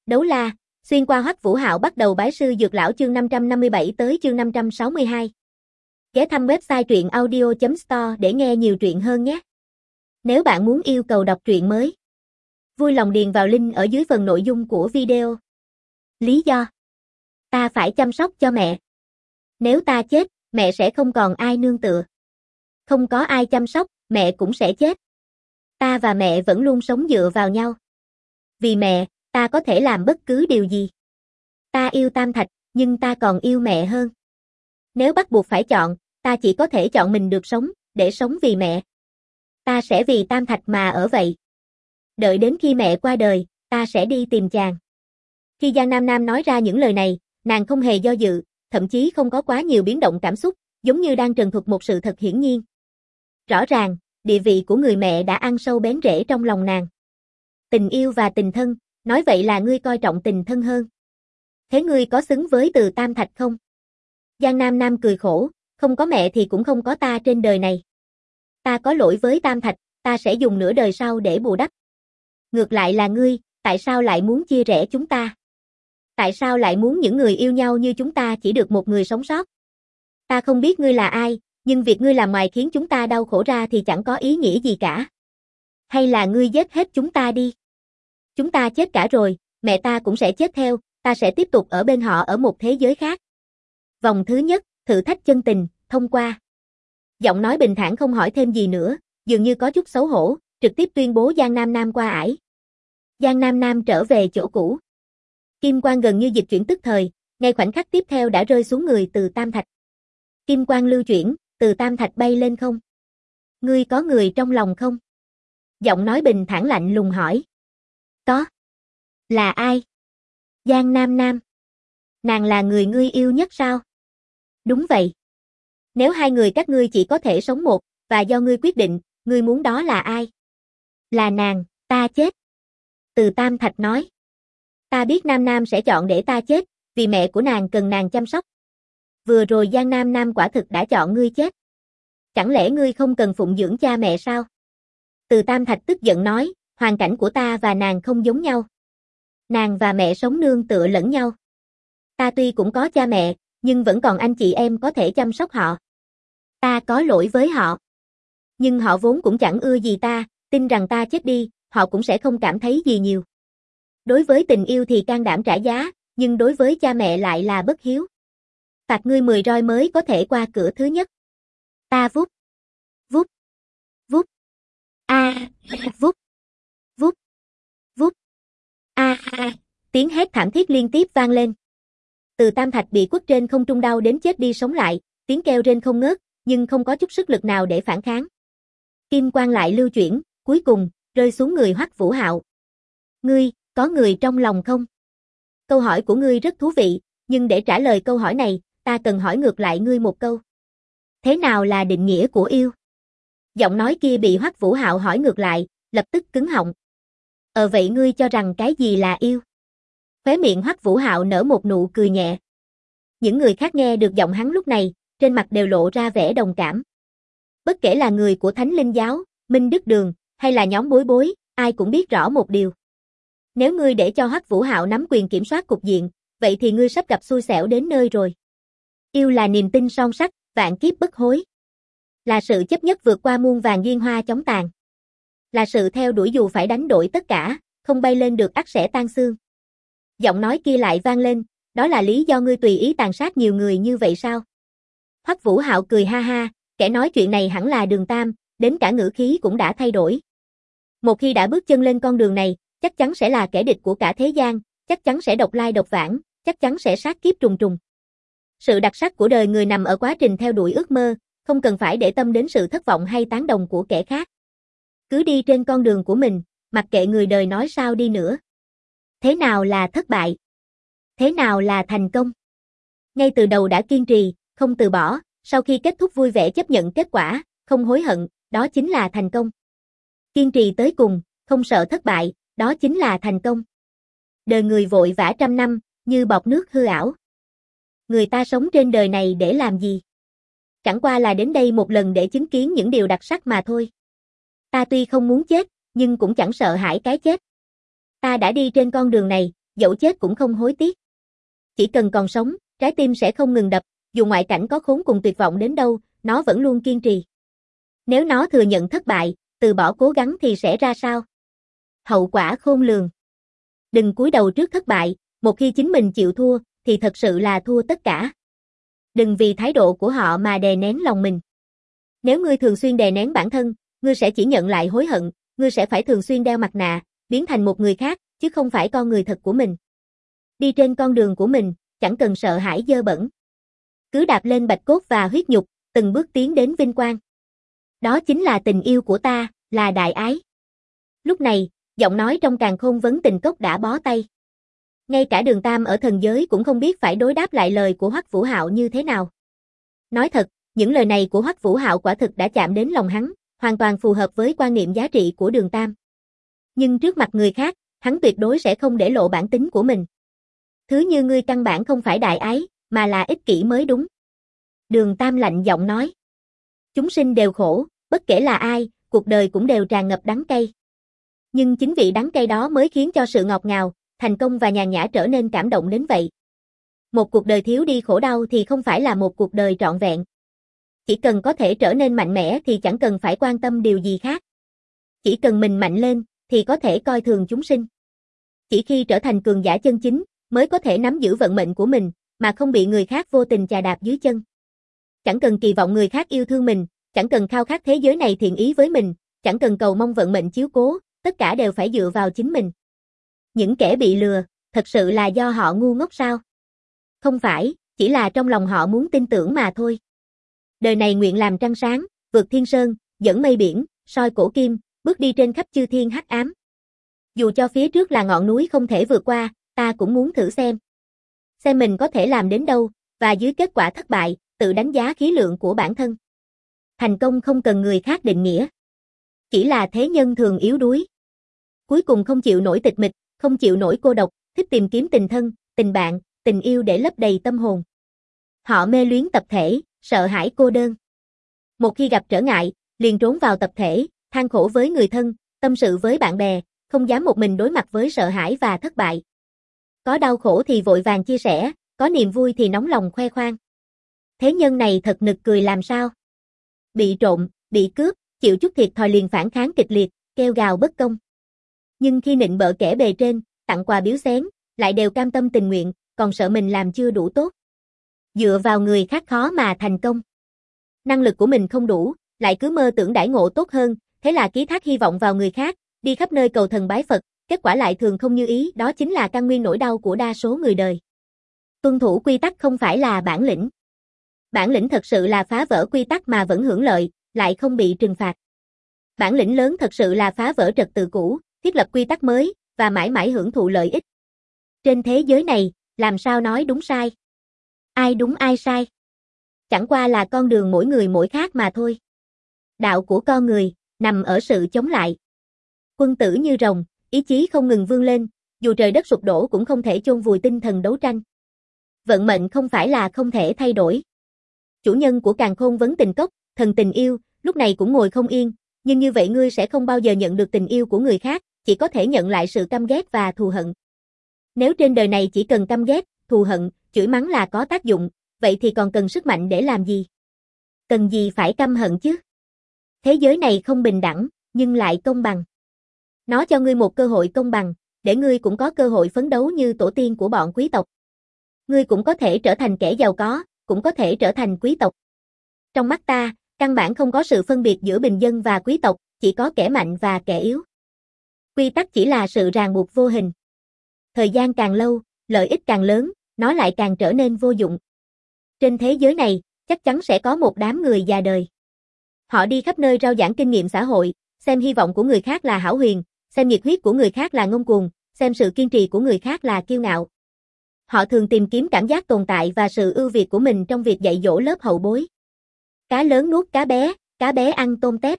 Đấu la, xuyên qua Hoắc Vũ Hạo bắt đầu bái sư dược lão chương 557 tới chương 562. Ghé thăm website truyện audio.store để nghe nhiều truyện hơn nhé. Nếu bạn muốn yêu cầu đọc truyện mới, vui lòng điền vào link ở dưới phần nội dung của video. Lý do: ta phải chăm sóc cho mẹ. Nếu ta chết, mẹ sẽ không còn ai nương tựa. Không có ai chăm sóc, mẹ cũng sẽ chết. Ta và mẹ vẫn luôn sống dựa vào nhau. Vì mẹ, ta có thể làm bất cứ điều gì. Ta yêu Tam Thạch, nhưng ta còn yêu mẹ hơn. Nếu bắt buộc phải chọn, ta chỉ có thể chọn mình được sống, để sống vì mẹ. Ta sẽ vì Tam Thạch mà ở vậy. Đợi đến khi mẹ qua đời, ta sẽ đi tìm chàng. Khi Giang Nam Nam nói ra những lời này, nàng không hề do dự, thậm chí không có quá nhiều biến động cảm xúc, giống như đang trần thuật một sự thật hiển nhiên. Rõ ràng, địa vị của người mẹ đã ăn sâu bén rễ trong lòng nàng. Tình yêu và tình thân, nói vậy là ngươi coi trọng tình thân hơn. Thế ngươi có xứng với từ Tam Thạch không? Giang Nam Nam cười khổ, không có mẹ thì cũng không có ta trên đời này. Ta có lỗi với Tam Thạch, ta sẽ dùng nửa đời sau để bù đắp. Ngược lại là ngươi, tại sao lại muốn chia rẽ chúng ta? Tại sao lại muốn những người yêu nhau như chúng ta chỉ được một người sống sót? Ta không biết ngươi là ai, nhưng việc ngươi làm ngoài khiến chúng ta đau khổ ra thì chẳng có ý nghĩa gì cả. Hay là ngươi giết hết chúng ta đi? Chúng ta chết cả rồi, mẹ ta cũng sẽ chết theo, ta sẽ tiếp tục ở bên họ ở một thế giới khác. Vòng thứ nhất, thử thách chân tình, thông qua. Giọng nói bình thản không hỏi thêm gì nữa, dường như có chút xấu hổ, trực tiếp tuyên bố Giang Nam Nam qua ải. Giang Nam Nam trở về chỗ cũ. Kim quang gần như dịch chuyển tức thời, ngay khoảnh khắc tiếp theo đã rơi xuống người từ Tam Thạch. Kim quang lưu chuyển, từ Tam Thạch bay lên không. Ngươi có người trong lòng không? Giọng nói bình thản lạnh lùng hỏi. Có. Là ai? Giang Nam Nam. Nàng là người ngươi yêu nhất sao? Đúng vậy. Nếu hai người các ngươi chỉ có thể sống một, và do ngươi quyết định, ngươi muốn đó là ai? Là nàng, ta chết. Từ Tam Thạch nói. Ta biết Nam Nam sẽ chọn để ta chết, vì mẹ của nàng cần nàng chăm sóc. Vừa rồi Giang Nam Nam quả thực đã chọn ngươi chết. Chẳng lẽ ngươi không cần phụng dưỡng cha mẹ sao? Từ Tam Thạch tức giận nói, hoàn cảnh của ta và nàng không giống nhau. Nàng và mẹ sống nương tựa lẫn nhau. Ta tuy cũng có cha mẹ, nhưng vẫn còn anh chị em có thể chăm sóc họ. Ta có lỗi với họ. Nhưng họ vốn cũng chẳng ưa gì ta, tin rằng ta chết đi, họ cũng sẽ không cảm thấy gì nhiều. Đối với tình yêu thì can đảm trả giá, nhưng đối với cha mẹ lại là bất hiếu. Phạt ngươi 10 roi mới có thể qua cửa thứ nhất. Ta vút. Vút. Vút. Vút. Vút. Vút. Tiếng hét thảm thiết liên tiếp vang lên. Từ Tam Thạch bị quất trên không trung đau đến chết đi sống lại, tiếng kêu rên không ngớt, nhưng không có chút sức lực nào để phản kháng. Kim quang lại lưu chuyển, cuối cùng, rơi xuống người Hoắc Vũ Hạo. Ngươi, có người trong lòng không? Câu hỏi của ngươi rất thú vị, nhưng để trả lời câu hỏi này, ta cần hỏi ngược lại ngươi một câu. Thế nào là định nghĩa của yêu? Giọng nói kia bị Hoắc Vũ Hạo hỏi ngược lại, lập tức cứng họng. Vậy ngươi cho rằng cái gì là yêu? Khóe miệng Hoắc Vũ Hạo nở một nụ cười nhẹ. Những người khác nghe được giọng hắn lúc này, trên mặt đều lộ ra vẻ đồng cảm. Bất kể là người của Thánh Linh Giáo, Minh Đức Đường, hay là nhóm bối bối, ai cũng biết rõ một điều. Nếu ngươi để cho Hoắc Vũ Hạo nắm quyền kiểm soát cục diện, vậy thì ngươi sắp gặp xui xẻo đến nơi rồi. Yêu là niềm tin son sắt, vạn kiếp bất hối. Là sự chấp nhất vượt qua muôn vàn duyên hoa chóng tàn. Là sự theo đuổi dù phải đánh đổi tất cả, không bay lên được ắt sẽ tan xương. Giọng nói kia lại vang lên, đó là lý do ngươi tùy ý tàn sát nhiều người như vậy sao? Hoắc Vũ Hạo cười ha ha, kẻ nói chuyện này hẳn là Đường Tam, đến cả ngữ khí cũng đã thay đổi. Một khi đã bước chân lên con đường này, chắc chắn sẽ là kẻ địch của cả thế gian, chắc chắn sẽ độc lai độc vãng, chắc chắn sẽ sát kiếp trùng trùng. Sự đặc sắc của đời người nằm ở quá trình theo đuổi ước mơ, không cần phải để tâm đến sự thất vọng hay tán đồng của kẻ khác. Cứ đi trên con đường của mình, mặc kệ người đời nói sao đi nữa. Thế nào là thất bại? Thế nào là thành công? Ngay từ đầu đã kiên trì, không từ bỏ, sau khi kết thúc vui vẻ chấp nhận kết quả, không hối hận, đó chính là thành công. Kiên trì tới cùng, không sợ thất bại, đó chính là thành công. Đời người vội vã trăm năm, như bọt nước hư ảo. Người ta sống trên đời này để làm gì? Chẳng qua là đến đây một lần để chứng kiến những điều đặc sắc mà thôi. Ta tuy không muốn chết, nhưng cũng chẳng sợ hãi cái chết. Ta đã đi trên con đường này, dẫu chết cũng không hối tiếc. Chỉ cần còn sống, trái tim sẽ không ngừng đập, dù ngoại cảnh có khốn cùng tuyệt vọng đến đâu, nó vẫn luôn kiên trì. Nếu nó thừa nhận thất bại, từ bỏ cố gắng thì sẽ ra sao? Hậu quả khôn lường. Đừng cúi đầu trước thất bại, một khi chính mình chịu thua, thì thật sự là thua tất cả. Đừng vì thái độ của họ mà đè nén lòng mình. Nếu ngươi thường xuyên đè nén bản thân, ngươi sẽ chỉ nhận lại hối hận, ngươi sẽ phải thường xuyên đeo mặt nạ, biến thành một người khác, chứ không phải con người thật của mình. Đi trên con đường của mình, chẳng cần sợ hãi dơ bẩn. Cứ đạp lên bạch cốt và huyết nhục, từng bước tiến đến vinh quang. Đó chính là tình yêu của ta, là đại ái. Lúc này, giọng nói trong càn khôn vấn tình cốc đã bó tay. Ngay cả Đường Tam ở thần giới cũng không biết phải đối đáp lại lời của Hoắc Vũ Hạo như thế nào. Nói thật, những lời này của Hoắc Vũ Hạo quả thực đã chạm đến lòng hắn, hoàn toàn phù hợp với quan niệm giá trị của Đường Tam. Nhưng trước mặt người khác, hắn tuyệt đối sẽ không để lộ bản tính của mình. Thứ như ngươi căn bản không phải đại ái, mà là ích kỷ mới đúng. Đường Tam lạnh giọng nói. Chúng sinh đều khổ, bất kể là ai, cuộc đời cũng đều tràn ngập đắng cay. Nhưng chính vị đắng cay đó mới khiến cho sự ngọt ngào, thành công và nhàn nhã trở nên cảm động đến vậy. Một cuộc đời thiếu đi khổ đau thì không phải là một cuộc đời trọn vẹn. Chỉ cần có thể trở nên mạnh mẽ thì chẳng cần phải quan tâm điều gì khác. Chỉ cần mình mạnh lên, thì có thể coi thường chúng sinh. Chỉ khi trở thành cường giả chân chính, mới có thể nắm giữ vận mệnh của mình, mà không bị người khác vô tình chà đạp dưới chân. Chẳng cần kỳ vọng người khác yêu thương mình, chẳng cần khao khát thế giới này thiện ý với mình, chẳng cần cầu mong vận mệnh chiếu cố, tất cả đều phải dựa vào chính mình. Những kẻ bị lừa, thật sự là do họ ngu ngốc sao? Không phải, chỉ là trong lòng họ muốn tin tưởng mà thôi. Đời này nguyện làm trăng sáng, vượt thiên sơn, dẫn mây biển, soi cổ kim, bước đi trên khắp chư thiên hắc ám. Dù cho phía trước là ngọn núi không thể vượt qua, ta cũng muốn thử xem. Xem mình có thể làm đến đâu, và dưới kết quả thất bại, tự đánh giá khí lượng của bản thân. Thành công không cần người khác định nghĩa. Chỉ là thế nhân thường yếu đuối. Cuối cùng không chịu nổi tịch mịch, không chịu nổi cô độc, thích tìm kiếm tình thân, tình bạn, tình yêu để lấp đầy tâm hồn. Họ mê luyến tập thể, sợ hãi cô đơn. Một khi gặp trở ngại, liền trốn vào tập thể, than khổ với người thân, tâm sự với bạn bè, không dám một mình đối mặt với sợ hãi và thất bại. Có đau khổ thì vội vàng chia sẻ, có niềm vui thì nóng lòng khoe khoang. Thế nhân này thật nực cười làm sao? Bị trộm, bị cướp, chịu chút thiệt thòi liền phản kháng kịch liệt, kêu gào bất công. Nhưng khi nịnh bợ kẻ bề trên, tặng quà biếu xén, lại đều cam tâm tình nguyện, còn sợ mình làm chưa đủ tốt. Dựa vào người khác khó mà thành công. Năng lực của mình không đủ, lại cứ mơ tưởng đãi ngộ tốt hơn, thế là ký thác hy vọng vào người khác, đi khắp nơi cầu thần bái Phật, kết quả lại thường không như ý, đó chính là căn nguyên nỗi đau của đa số người đời. Tuân thủ quy tắc không phải là bản lĩnh. Bản lĩnh thật sự là phá vỡ quy tắc mà vẫn hưởng lợi, lại không bị trừng phạt. Bản lĩnh lớn thật sự là phá vỡ trật tự cũ, thiết lập quy tắc mới, và mãi mãi hưởng thụ lợi ích. Trên thế giới này, làm sao nói đúng sai? Ai đúng ai sai? Chẳng qua là con đường mỗi người mỗi khác mà thôi. Đạo của con người, nằm ở sự chống lại. Quân tử như rồng, ý chí không ngừng vươn lên, dù trời đất sụp đổ cũng không thể chôn vùi tinh thần đấu tranh. Vận mệnh không phải là không thể thay đổi. Chủ nhân của càn khôn vấn tình cốc, thần tình yêu, lúc này cũng ngồi không yên, nhưng như vậy ngươi sẽ không bao giờ nhận được tình yêu của người khác, chỉ có thể nhận lại sự căm ghét và thù hận. Nếu trên đời này chỉ cần căm ghét, thù hận, chửi mắng là có tác dụng, vậy thì còn cần sức mạnh để làm gì? Cần gì phải căm hận chứ? Thế giới này không bình đẳng, nhưng lại công bằng. Nó cho ngươi một cơ hội công bằng, để ngươi cũng có cơ hội phấn đấu như tổ tiên của bọn quý tộc. Ngươi cũng có thể trở thành kẻ giàu có, cũng có thể trở thành quý tộc. Trong mắt ta, căn bản không có sự phân biệt giữa bình dân và quý tộc, chỉ có kẻ mạnh và kẻ yếu. Quy tắc chỉ là sự ràng buộc vô hình. Thời gian càng lâu, lợi ích càng lớn, nó lại càng trở nên vô dụng. Trên thế giới này, chắc chắn sẽ có một đám người già đời. Họ đi khắp nơi rao giảng kinh nghiệm xã hội, xem hy vọng của người khác là hão huyền, xem nhiệt huyết của người khác là ngông cuồng, xem sự kiên trì của người khác là kiêu ngạo. Họ thường tìm kiếm cảm giác tồn tại và sự ưu việt của mình trong việc dạy dỗ lớp hậu bối. Cá lớn nuốt cá bé ăn tôm tép.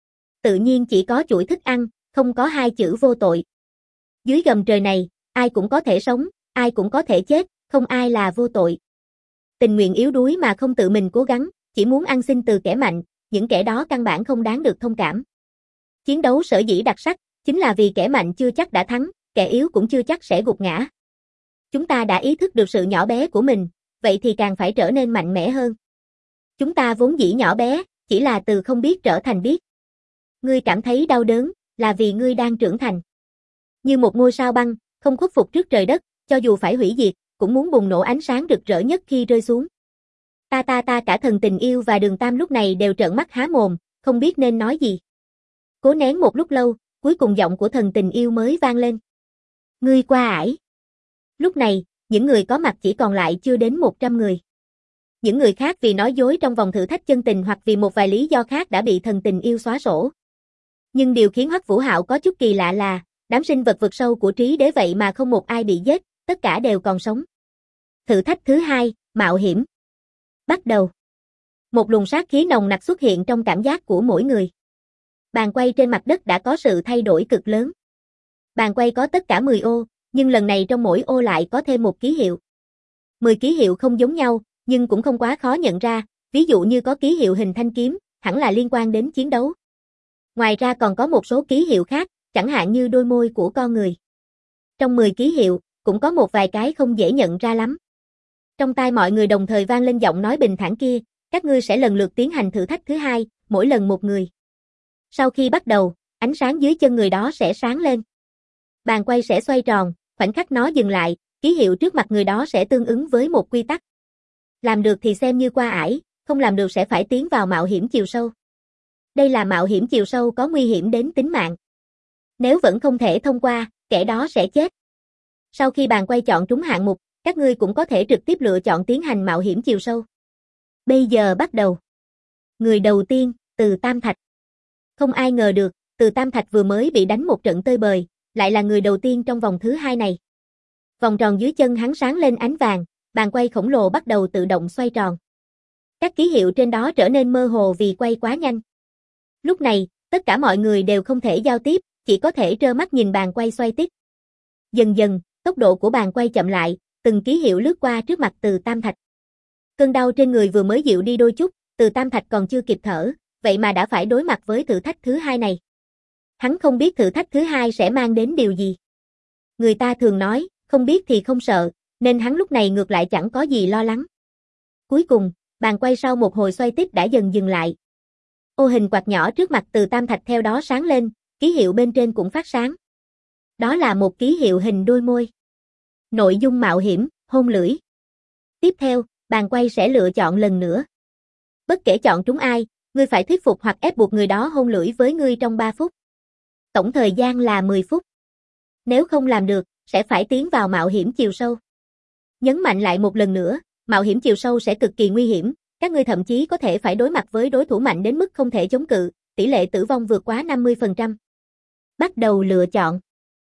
Tự nhiên chỉ có chuỗi thức ăn, không có hai chữ vô tội. Dưới gầm trời này, ai cũng có thể sống, ai cũng có thể chết, không ai là vô tội. Tình nguyện yếu đuối mà không tự mình cố gắng, chỉ muốn ăn xin từ kẻ mạnh, những kẻ đó căn bản không đáng được thông cảm. Chiến đấu sở dĩ đặc sắc, chính là vì kẻ mạnh chưa chắc đã thắng, kẻ yếu cũng chưa chắc sẽ gục ngã. Chúng ta đã ý thức được sự nhỏ bé của mình, vậy thì càng phải trở nên mạnh mẽ hơn. Chúng ta vốn dĩ nhỏ bé, chỉ là từ không biết trở thành biết. Ngươi cảm thấy đau đớn, là vì ngươi đang trưởng thành. Như một ngôi sao băng, không khuất phục trước trời đất, cho dù phải hủy diệt, cũng muốn bùng nổ ánh sáng rực rỡ nhất khi rơi xuống. Ta cả thần tình yêu và Đường Tam lúc này đều trợn mắt há mồm, không biết nên nói gì. Cố nén một lúc lâu, cuối cùng giọng của thần tình yêu mới vang lên. Ngươi qua ải. Lúc này, những người có mặt chỉ còn lại chưa đến 100 người. Những người khác vì nói dối trong vòng thử thách chân tình hoặc vì một vài lý do khác đã bị thần tình yêu xóa sổ. Nhưng điều khiến Hoắc Vũ Hạo có chút kỳ lạ là, đám sinh vật vực sâu của trí đế vậy mà không một ai bị giết, tất cả đều còn sống. Thử thách thứ 2, mạo hiểm. Bắt đầu. Một luồng sát khí nồng nặc xuất hiện trong cảm giác của mỗi người. Bàn quay trên mặt đất đã có sự thay đổi cực lớn. Bàn quay có tất cả 10 ô, nhưng lần này trong mỗi ô lại có thêm một ký hiệu. 10 ký hiệu không giống nhau, nhưng cũng không quá khó nhận ra, ví dụ như có ký hiệu hình thanh kiếm, hẳn là liên quan đến chiến đấu. Ngoài ra còn có một số ký hiệu khác, chẳng hạn như đôi môi của con người. Trong 10 ký hiệu, cũng có một vài cái không dễ nhận ra lắm. Trong tai mọi người đồng thời vang lên giọng nói bình thản kia, các ngươi sẽ lần lượt tiến hành thử thách thứ 2, mỗi lần một người. Sau khi bắt đầu, ánh sáng dưới chân người đó sẽ sáng lên. Bàn quay sẽ xoay tròn, khoảnh khắc nó dừng lại, ký hiệu trước mặt người đó sẽ tương ứng với một quy tắc. Làm được thì xem như qua ải, không làm được sẽ phải tiến vào mạo hiểm chiều sâu. Đây là mạo hiểm chiều sâu có nguy hiểm đến tính mạng. Nếu vẫn không thể thông qua, kẻ đó sẽ chết. Sau khi bàn quay chọn trúng hạng mục, các ngươi cũng có thể trực tiếp lựa chọn tiến hành mạo hiểm chiều sâu. Bây giờ bắt đầu. Người đầu tiên, Từ Tam Thạch. Không ai ngờ được, Từ Tam Thạch vừa mới bị đánh một trận tơi bời, lại là người đầu tiên trong vòng thứ 2 này. Vòng tròn dưới chân hắn sáng lên ánh vàng, bàn quay khổng lồ bắt đầu tự động xoay tròn. Các ký hiệu trên đó trở nên mơ hồ vì quay quá nhanh. Lúc này, tất cả mọi người đều không thể giao tiếp, chỉ có thể trơ mắt nhìn bàn quay xoay tít. Dần dần, tốc độ của bàn quay chậm lại, từng ký hiệu lướt qua trước mặt Từ Tam Thạch. Cơn đau trên người vừa mới dịu đi đôi chút, Từ Tam Thạch còn chưa kịp thở, vậy mà đã phải đối mặt với thử thách thứ 2 này. Hắn không biết thử thách thứ 2 sẽ mang đến điều gì. Người ta thường nói, không biết thì không sợ, nên hắn lúc này ngược lại chẳng có gì lo lắng. Cuối cùng, bàn quay sau một hồi xoay tít đã dần dừng lại. Ô hình quạt nhỏ trước mặt Từ Tam Thạch theo đó sáng lên, ký hiệu bên trên cũng phát sáng. Đó là một ký hiệu hình đôi môi. Nội dung mạo hiểm, hôn lưỡi. Tiếp theo, bàn quay sẽ lựa chọn lần nữa. Bất kể chọn trúng ai, ngươi phải thuyết phục hoặc ép buộc người đó hôn lưỡi với ngươi trong 3 phút. Tổng thời gian là 10 phút. Nếu không làm được, sẽ phải tiến vào mạo hiểm chiều sâu. Nhấn mạnh lại một lần nữa, mạo hiểm chiều sâu sẽ cực kỳ nguy hiểm, các ngươi thậm chí có thể phải đối mặt với đối thủ mạnh đến mức không thể chống cự, tỷ lệ tử vong vượt quá 50%. Bắt đầu lựa chọn.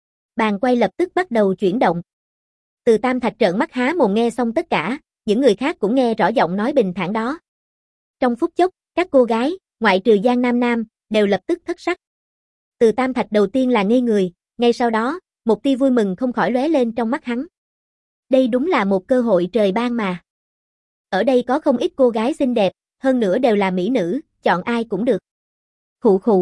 Bàn quay lập tức bắt đầu chuyển động. Từ Tam Thạch trợn mắt há mồm nghe xong tất cả, những người khác cũng nghe rõ giọng nói bình thản đó. Trong phút chốc, các cô gái, ngoại trừ Giang Nam Nam, đều lập tức thất sắc. Từ Tam Thạch đầu tiên là ngây người, ngay sau đó, một tia vui mừng không khỏi lóe lên trong mắt hắn. Đây đúng là một cơ hội trời ban mà. Ở đây có không ít cô gái xinh đẹp, hơn nữa đều là mỹ nữ, chọn ai cũng được. Khụ khụ.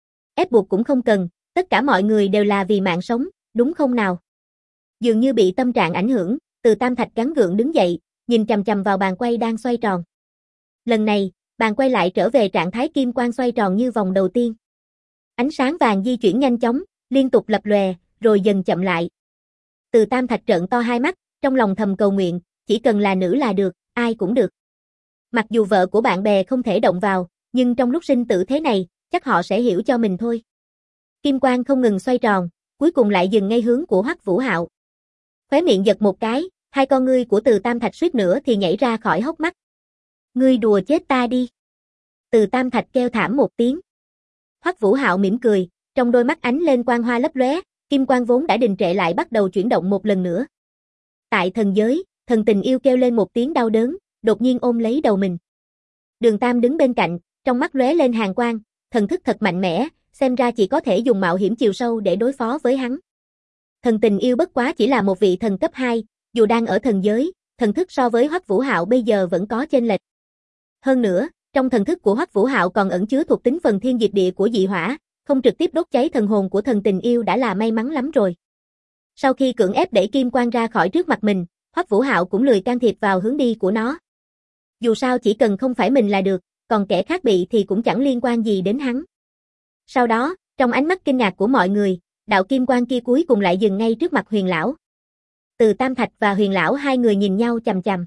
Ép buộc cũng không cần, tất cả mọi người đều là vì mạng sống, đúng không nào? Dường như bị tâm trạng ảnh hưởng, Từ Tam Thạch gắng gượng đứng dậy, nhìn chằm chằm vào bàn quay đang xoay tròn. Lần này, bàn quay lại trở về trạng thái kim quang xoay tròn như vòng đầu tiên. Ánh sáng vàng di chuyển nhanh chóng, liên tục lập lòe, rồi dần chậm lại. Từ Tam Thạch trợn to hai mắt, trong lòng thầm cầu nguyện, chỉ cần là nữ là được, ai cũng được. Mặc dù vợ của bạn bè không thể động vào, nhưng trong lúc sinh tử thế này, chắc họ sẽ hiểu cho mình thôi. Kim quang không ngừng xoay tròn, cuối cùng lại dừng ngay hướng của Hoắc Vũ Hạo. Khóe miệng giật một cái, hai con ngươi của Từ Tam Thạch suýt nữa thì nhảy ra khỏi hốc mắt. Ngươi đùa chết ta đi. Từ Tam Thạch kêu thảm một tiếng. Hoắc Vũ Hạo mỉm cười, trong đôi mắt ánh lên quang hoa lấp lóe, kim quang vốn đã đình trệ lại bắt đầu chuyển động một lần nữa. Tại thần giới, thần tình yêu kêu lên một tiếng đau đớn, đột nhiên ôm lấy đầu mình. Đường Tam đứng bên cạnh, trong mắt lóe lên hàn quang, thần thức thật mạnh mẽ, xem ra chỉ có thể dùng mạo hiểm chiều sâu để đối phó với hắn. Thần tình yêu bất quá chỉ là một vị thần cấp 2, dù đang ở thần giới, thần thức so với Hoắc Vũ Hạo bây giờ vẫn có chênh lệch. Hơn nữa, trong thần thức của Hoắc Vũ Hạo còn ẩn chứa thuộc tính phần thiên diệt địa của dị hỏa, không trực tiếp đốt cháy thần hồn của thần tình yêu đã là may mắn lắm rồi. Sau khi cưỡng ép đẩy kim quang ra khỏi trước mặt mình, Hoắc Vũ Hạo cũng lười can thiệp vào hướng đi của nó. Dù sao chỉ cần không phải mình là được, còn kẻ khác bị thì cũng chẳng liên quan gì đến hắn. Sau đó, trong ánh mắt kinh ngạc của mọi người, đạo kim quang kia cuối cùng lại dừng ngay trước mặt Huyền lão. Từ Tam Thạch và Huyền lão hai người nhìn nhau chằm chằm.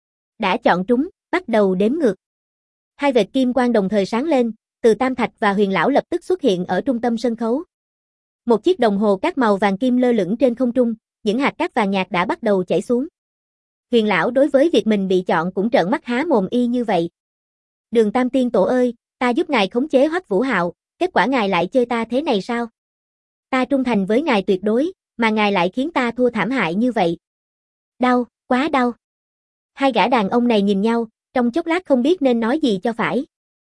Đã chọn trúng, bắt đầu đếm ngược. Hai vệt kim quang đồng thời sáng lên, Từ Tam Thạch và Huyền lão lập tức xuất hiện ở trung tâm sân khấu. Một chiếc đồng hồ cát màu vàng kim lơ lửng trên không trung, những hạt cát vàng nhạt đã bắt đầu chảy xuống. Huyền lão đối với việc mình bị chọn cũng trợn mắt há mồm y như vậy. Đường Tam Tiên Tổ ơi, ta giúp ngài khống chế Hoắc Vũ Hạo, kết quả ngài lại chơi ta thế này sao? Ta trung thành với ngài tuyệt đối, mà ngài lại khiến ta thua thảm hại như vậy. Đau, quá đau. Hai gã đàn ông này nhìn nhau, trong chốc lát không biết nên nói gì cho phải.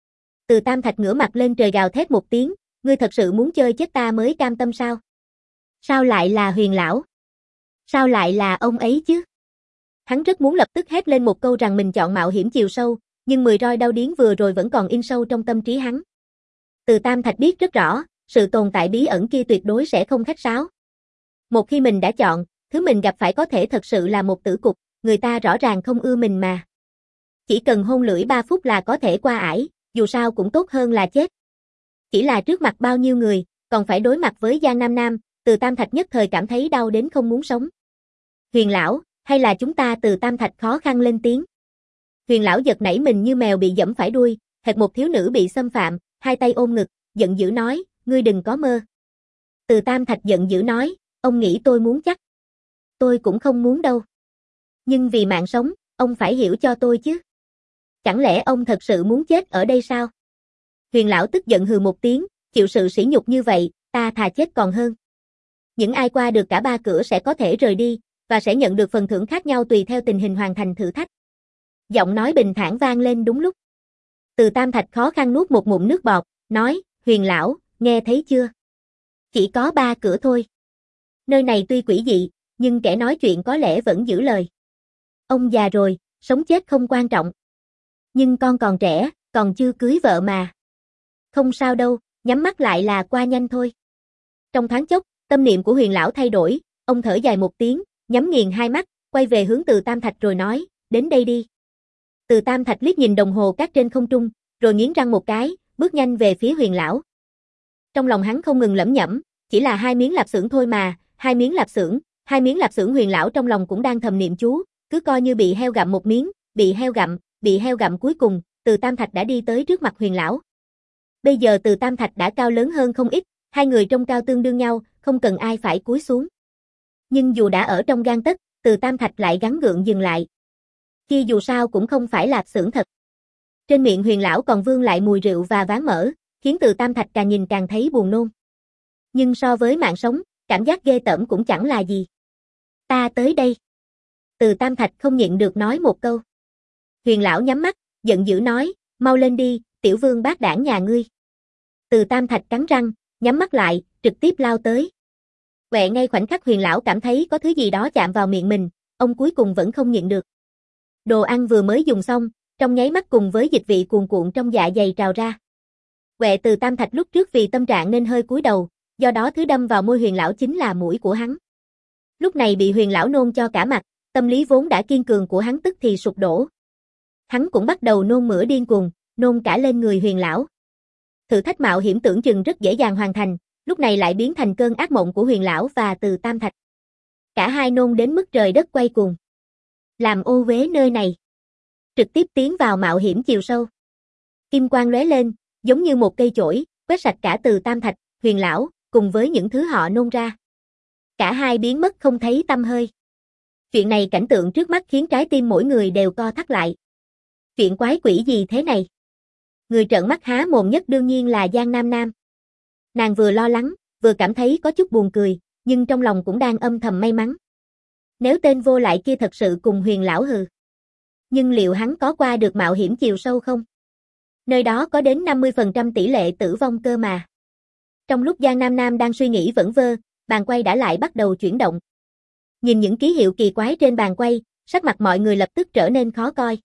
Từ Tam Thạch ngửa mặt lên trời gào thét một tiếng, ngươi thật sự muốn chơi chết ta mới cam tâm sao? Sao lại là Huyền lão? Sao lại là ông ấy chứ? Hắn rất muốn lập tức hét lên một câu rằng mình chọn mạo hiểm chiều sâu, nhưng 10 roi đau điếng vừa rồi vẫn còn in sâu trong tâm trí hắn. Từ Tam Thạch biết rất rõ, sự tồn tại bí ẩn kia tuyệt đối sẽ không khách sáo. Một khi mình đã chọn, thứ mình gặp phải có thể thật sự là một tử cục, người ta rõ ràng không ưa mình mà. Chỉ cần hôn lưỡi 3 phút là có thể qua ải, dù sao cũng tốt hơn là chết. Chỉ là trước mặt bao nhiêu người, còn phải đối mặt với Giang Nam Nam, Từ Tam Thạch nhất thời cảm thấy đau đến không muốn sống. Huyền lão, hay là chúng ta? Từ Tam Thạch khó khăn lên tiếng. Huyền lão giật nảy mình như mèo bị giẫm phải đuôi, hệt một thiếu nữ bị xâm phạm, hai tay ôm ngực, giận dữ nói, ngươi đừng có mơ. Từ Tam Thạch giận dữ nói, ông nghĩ tôi muốn chắc. Tôi cũng không muốn đâu. Nhưng vì mạng sống, ông phải hiểu cho tôi chứ. Chẳng lẽ ông thật sự muốn chết ở đây sao? Huyền lão tức giận hừ một tiếng, chịu sự sỉ nhục như vậy, ta thà chết còn hơn. Những ai qua được cả 3 cửa sẽ có thể rời đi, và sẽ nhận được phần thưởng khác nhau tùy theo tình hình hoàn thành thử thách. Giọng nói bình thản vang lên đúng lúc. Từ Tam Thạch khó khăn nuốt một ngụm nước bọt, nói, Huyền lão, nghe thấy chưa? Chỉ có 3 cửa thôi. Nơi này tuy quỷ dị, nhưng kẻ nói chuyện có lẽ vẫn giữ lời. Ông già rồi, sống chết không quan trọng. Nhưng con còn trẻ, còn chưa cưới vợ mà. Không sao đâu, nhắm mắt lại là qua nhanh thôi. Trong thoáng chốc, tâm niệm của Huyền lão thay đổi, ông thở dài một tiếng, nhắm nghiền hai mắt, quay về hướng Từ Tam Thạch rồi nói, đến đây đi. Từ Tam Thạch liếc nhìn đồng hồ cát trên không trung, rồi nghiến răng một cái, bước nhanh về phía Huyền lão. Trong lòng hắn không ngừng lẩm nhẩm, chỉ là 2 miếng lạp xưởng thôi mà, 2 miếng lạp xưởng, 2 miếng lạp xưởng. Huyền lão trong lòng cũng đang thầm niệm chú, cứ coi như bị heo gặm một miếng, bị heo gặm. Cuối cùng, Từ Tam Thạch đã đi tới trước mặt Huyền lão. Bây giờ Từ Tam Thạch đã cao lớn hơn không ít, hai người trông cao tương đương nhau, không cần ai phải cúi xuống. Nhưng dù đã ở trong gang tấc, Từ Tam Thạch lại gắng gượng dừng lại. Kia dù sao cũng không phải lạp xưởng thật. Trên miệng Huyền lão còn vương lại mùi rượu và ván mỡ, khiến Từ Tam Thạch càng nhìn càng thấy buồn nôn. Nhưng so với mạng sống, cảm giác ghê tởm cũng chẳng là gì. Ta tới đây. Từ Tam Thạch không nhịn được nói một câu. Huyền lão nhắm mắt, giận dữ nói, mau lên đi, tiểu vương bát đảng nhà ngươi. Từ Tam Thạch cắn răng, nhắm mắt lại, trực tiếp lao tới. Quẹ ngay khoảnh khắc Huyền lão cảm thấy có thứ gì đó chạm vào miệng mình, ông cuối cùng vẫn không nhịn được. Đồ ăn vừa mới dùng xong, trong nháy mắt cùng với dịch vị cuồn cuộn trong dạ dày trào ra. Quẹ Từ Tam Thạch lúc trước vì tâm trạng nên hơi cúi đầu, do đó thứ đâm vào môi Huyền lão chính là mũi của hắn. Lúc này bị Huyền lão nôn cho cả mặt, tâm lý vốn đã kiên cường của hắn tức thì sụp đổ. Hắn cũng bắt đầu nôn mửa điên cuồng, nôn cả lên người Huyền lão. Thử thách mạo hiểm tưởng chừng rất dễ dàng hoàn thành, lúc này lại biến thành cơn ác mộng của Huyền lão và Từ Tam Thạch. Cả hai nôn đến mức trời đất quay cuồng. Làm ô uế nơi này. Trực tiếp tiến vào mạo hiểm chiều sâu. Kim quang lóe lên, giống như một cây chổi, quét sạch cả Từ Tam Thạch, Huyền lão, cùng với những thứ họ nôn ra. Cả hai biến mất không thấy tăm hơi. Chuyện này cảnh tượng trước mắt khiến trái tim mỗi người đều co thắt lại. Chuyện quái quỷ gì thế này? Người trợn mắt há mồm nhất đương nhiên là Giang Nam Nam. Nàng vừa lo lắng, vừa cảm thấy có chút buồn cười, nhưng trong lòng cũng đang âm thầm may mắn. Nếu tên vô lại kia thật sự cùng Huyền lão hừ. Nhưng liệu hắn có qua được mạo hiểm chiều sâu không? Nơi đó có đến 50% tỷ lệ tử vong cơ mà. Trong lúc Giang Nam Nam đang suy nghĩ vẩn vơ, bàn quay đã lại bắt đầu chuyển động. Nhìn những ký hiệu kỳ quái trên bàn quay, sắc mặt mọi người lập tức trở nên khó coi.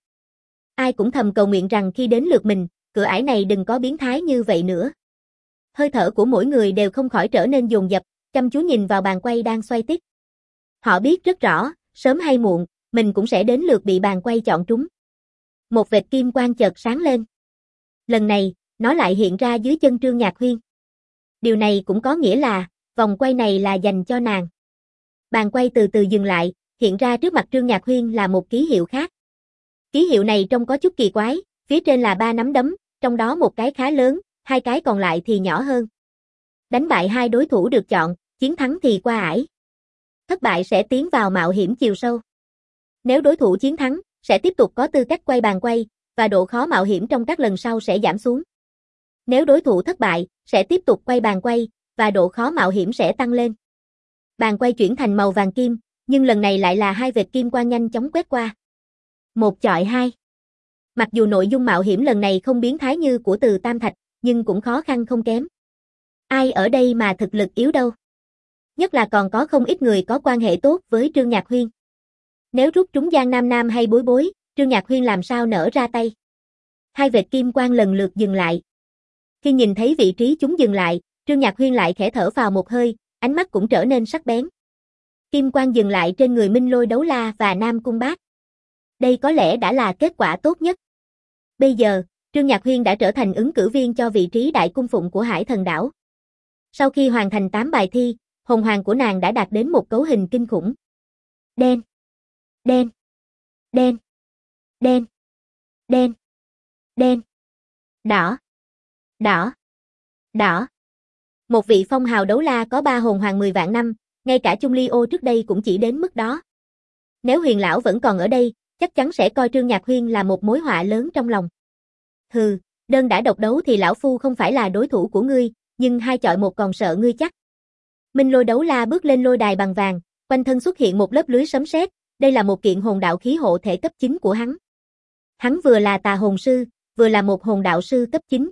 Ai cũng thầm cầu nguyện rằng khi đến lượt mình, cửa ải này đừng có biến thái như vậy nữa. Hơi thở của mỗi người đều không khỏi trở nên dồn dập, chăm chú nhìn vào bàn quay đang xoay tít. Họ biết rất rõ, sớm hay muộn, mình cũng sẽ đến lượt bị bàn quay chọn trúng. Một vệt kim quang chợt sáng lên. Lần này, nó lại hiện ra dưới chân Trương Nhạc Huyên. Điều này cũng có nghĩa là, vòng quay này là dành cho nàng. Bàn quay từ từ dừng lại, hiện ra trước mặt Trương Nhạc Huyên là một ký hiệu khác. Ký hiệu này trông có chút kỳ quái, phía trên là 3 nắm đấm, trong đó một cái khá lớn, 2 cái còn lại thì nhỏ hơn. Đánh bại 2 đối thủ được chọn, chiến thắng thì qua ải. Thất bại sẽ tiến vào mạo hiểm chiều sâu. Nếu đối thủ chiến thắng, sẽ tiếp tục có tư cách quay bàn quay, và độ khó mạo hiểm trong các lần sau sẽ giảm xuống. Nếu đối thủ thất bại, sẽ tiếp tục quay bàn quay, và độ khó mạo hiểm sẽ tăng lên. Bàn quay chuyển thành màu vàng kim, nhưng lần này lại là 2 vệt kim quang nhanh chóng quét qua. 1 chọi 2. Mặc dù nội dung mạo hiểm lần này không biến thái như của Từ Tam Thạch, nhưng cũng khó khăn không kém. Ai ở đây mà thực lực yếu đâu. Nhất là còn có không ít người có quan hệ tốt với Trương Nhạc Huyên. Nếu rút trúng Giang Nam Nam hay Bối Bối, Trương Nhạc Huyên làm sao nỡ ra tay. 2 vệt kim quang lần lượt dừng lại. Khi nhìn thấy vị trí chúng dừng lại, Trương Nhạc Huyên lại khẽ thở vào một hơi, ánh mắt cũng trở nên sắc bén. Kim quang dừng lại trên người Minh Lôi Đấu La và Nam Cung Bác. Đây có lẽ đã là kết quả tốt nhất. Bây giờ, Trương Nhạc Huyên đã trở thành ứng cử viên cho vị trí đại cung phụng của Hải Thần Đảo. Sau khi hoàn thành 8 bài thi, hồn hoàng của nàng đã đạt đến một cấu hình kinh khủng. Đen, đen, đen, đen, đen, đen, đỏ, đỏ, đỏ. Một vị phong hào đấu la có 3 hồn hoàng 10 vạn năm, ngay cả Chung Ly Ô trước đây cũng chỉ đến mức đó. Nếu Huyền lão vẫn còn ở đây, chắc chắn sẽ coi Trương Nhạc Huyên là một mối họa lớn trong lòng. Hừ, đơn đã độc đấu thì lão phu không phải là đối thủ của ngươi, nhưng 2 chọi 1 còn sợ ngươi chắc. Minh Lôi Đấu La bước lên lôi đài bằng vàng, quanh thân xuất hiện một lớp lưới sấm sét, đây là một kiện hồn đạo khí hộ thể cấp 9 của hắn. Hắn vừa là tà hồn sư, vừa là một hồn đạo sư cấp 9.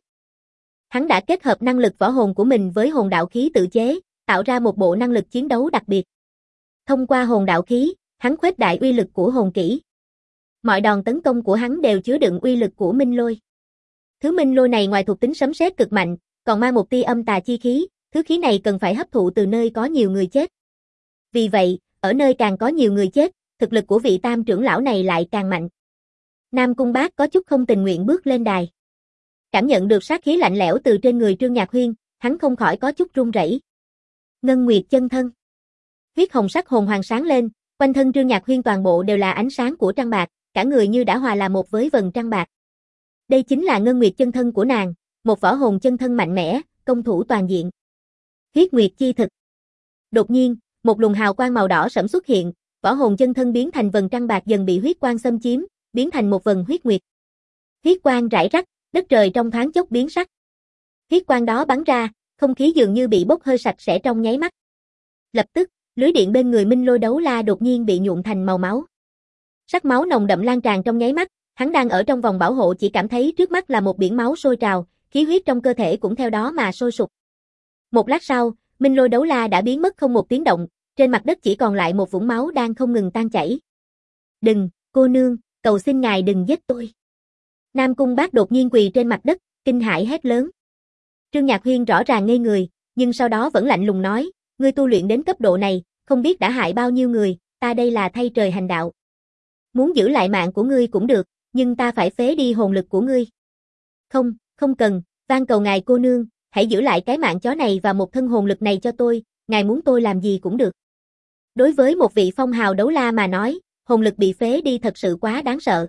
Hắn đã kết hợp năng lực võ hồn của mình với hồn đạo khí tự chế, tạo ra một bộ năng lực chiến đấu đặc biệt. Thông qua hồn đạo khí, hắn khuếch đại uy lực của hồn kỹ. Mọi đòn tấn công của hắn đều chứa đựng uy lực của Minh Lôi. Thứ Minh Lôi này ngoài thuộc tính sấm sét cực mạnh, còn mang một tia âm tà chi khí, thứ khí này cần phải hấp thụ từ nơi có nhiều người chết. Vì vậy, ở nơi càng có nhiều người chết, thực lực của vị Tam trưởng lão này lại càng mạnh. Nam Cung Bác có chút không tình nguyện bước lên đài. Cảm nhận được sát khí lạnh lẽo từ trên người Trương Nhạc Huyên, hắn không khỏi có chút run rẩy. Ngân Nguyệt chân thân. Huyết hồng sắc hồn hoàng sáng lên, quanh thân Trương Nhạc Huyên toàn bộ đều là ánh sáng của trăng bạc, cả người như đã hòa là một với vầng trăng bạc. Đây chính là Ngân Nguyệt chân thân của nàng, một võ hồn chân thân mạnh mẽ, công thủ toàn diện. Huyết Nguyệt chi thực. Đột nhiên, một luồng hào quang màu đỏ sẫm xuất hiện, võ hồn chân thân biến thành vầng trăng bạc dần bị huyết quang xâm chiếm, biến thành một vầng huyết nguyệt. Huyết quang rải rác, đất trời trong thoáng chốc biến sắc. Huyết quang đó bắn ra, không khí dường như bị bốc hơi sạch sẽ trong nháy mắt. Lập tức, lưới điện bên người Minh Lôi Đấu La đột nhiên bị nhuộm thành màu máu. Sắc máu nồng đậm lan tràn trong nháy mắt, hắn đang ở trong vòng bảo hộ chỉ cảm thấy trước mắt là một biển máu sôi trào, khí huyết trong cơ thể cũng theo đó mà sôi sục. Một lát sau, Minh Lôi Đấu La đã biến mất không một tiếng động, trên mặt đất chỉ còn lại một vũng máu đang không ngừng tan chảy. Đừng, cô nương, cầu xin ngài đừng giết tôi. Nam Cung Bác đột nhiên quỳ trên mặt đất, kinh hãi hét lớn. Trương Nhạc Huyên rõ ràng ngây người, nhưng sau đó vẫn lạnh lùng nói, ngươi tu luyện đến cấp độ này, không biết đã hại bao nhiêu người, ta đây là thay trời hành đạo. Muốn giữ lại mạng của ngươi cũng được, nhưng ta phải phế đi hồn lực của ngươi. Không, không cần, van cầu ngài cô nương, hãy giữ lại cái mạng chó này và một thân hồn lực này cho tôi, ngài muốn tôi làm gì cũng được. Đối với một vị phong hào đấu la mà nói, hồn lực bị phế đi thật sự quá đáng sợ.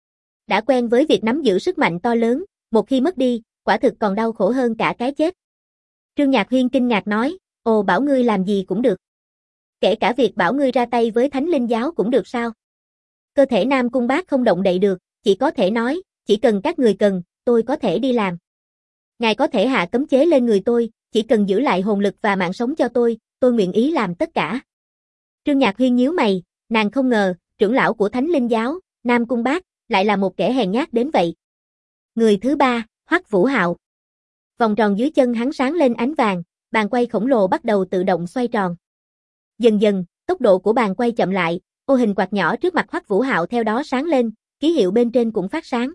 Đã quen với việc nắm giữ sức mạnh to lớn, một khi mất đi, quả thực còn đau khổ hơn cả cái chết. Trương Nhạc Huyên kinh ngạc nói, ồ bảo ngươi làm gì cũng được. Kể cả việc bảo ngươi ra tay với Thánh Linh Giáo cũng được sao? Cơ thể Nam Cung Bác không động đậy được, chỉ có thể nói, chỉ cần các người cần, tôi có thể đi làm. Ngài có thể hạ cấm chế lên người tôi, chỉ cần giữ lại hồn lực và mạng sống cho tôi nguyện ý làm tất cả. Trương Nhạc Huyên nhíu mày, nàng không ngờ, trưởng lão của Thánh Linh Giáo, Nam Cung Bác, lại là một kẻ hèn nhát đến vậy. Người thứ 3, Hoắc Vũ Hạo. Vòng tròn dưới chân hắn sáng lên ánh vàng, bàn quay khổng lồ bắt đầu tự động xoay tròn. Dần dần, tốc độ của bàn quay chậm lại, ô hình quạt nhỏ trước mặt Hoắc Vũ Hạo theo đó sáng lên, ký hiệu bên trên cũng phát sáng.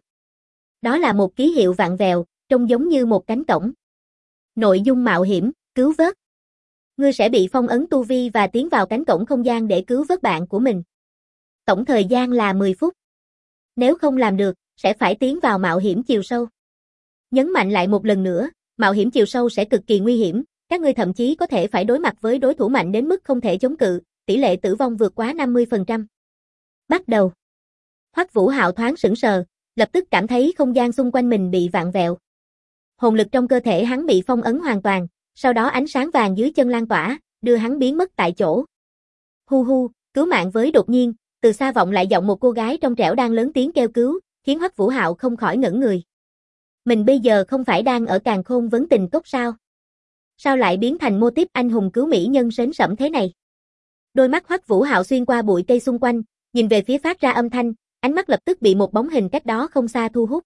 Đó là một ký hiệu vặn vẹo, trông giống như một cánh cổng. Nội dung mạo hiểm, cứu vớt. Ngươi sẽ bị phong ấn tu vi và tiến vào cánh cổng không gian để cứu vớt bạn của mình. Tổng thời gian là 10 phút. Nếu không làm được, sẽ phải tiến vào mạo hiểm chiều sâu. Nhấn mạnh lại một lần nữa, mạo hiểm chiều sâu sẽ cực kỳ nguy hiểm, các ngươi thậm chí có thể phải đối mặt với đối thủ mạnh đến mức không thể chống cự, tỷ lệ tử vong vượt quá 50%. Bắt đầu. Hoắc Vũ Hạo thoáng sững sờ, lập tức cảm thấy không gian xung quanh mình bị vặn vẹo. Hồn lực trong cơ thể hắn bị phong ấn hoàn toàn, sau đó ánh sáng vàng dưới chân lan tỏa, đưa hắn biến mất tại chỗ. Hu hu, cứu mạng với. Đột nhiên, từ xa vọng lại giọng một cô gái trong trẻo đang lớn tiếng kêu cứu, khiến Hoắc Vũ Hạo không khỏi ngẩn người. Mình bây giờ không phải đang ở Càn Khôn Vấn Tình Cốc sao? Sao lại biến thành mô típ anh hùng cứu mỹ nhân sến sẩm thế này? Đôi mắt Hoắc Vũ Hạo xuyên qua bụi cây xung quanh, nhìn về phía phát ra âm thanh, ánh mắt lập tức bị một bóng hình cách đó không xa thu hút.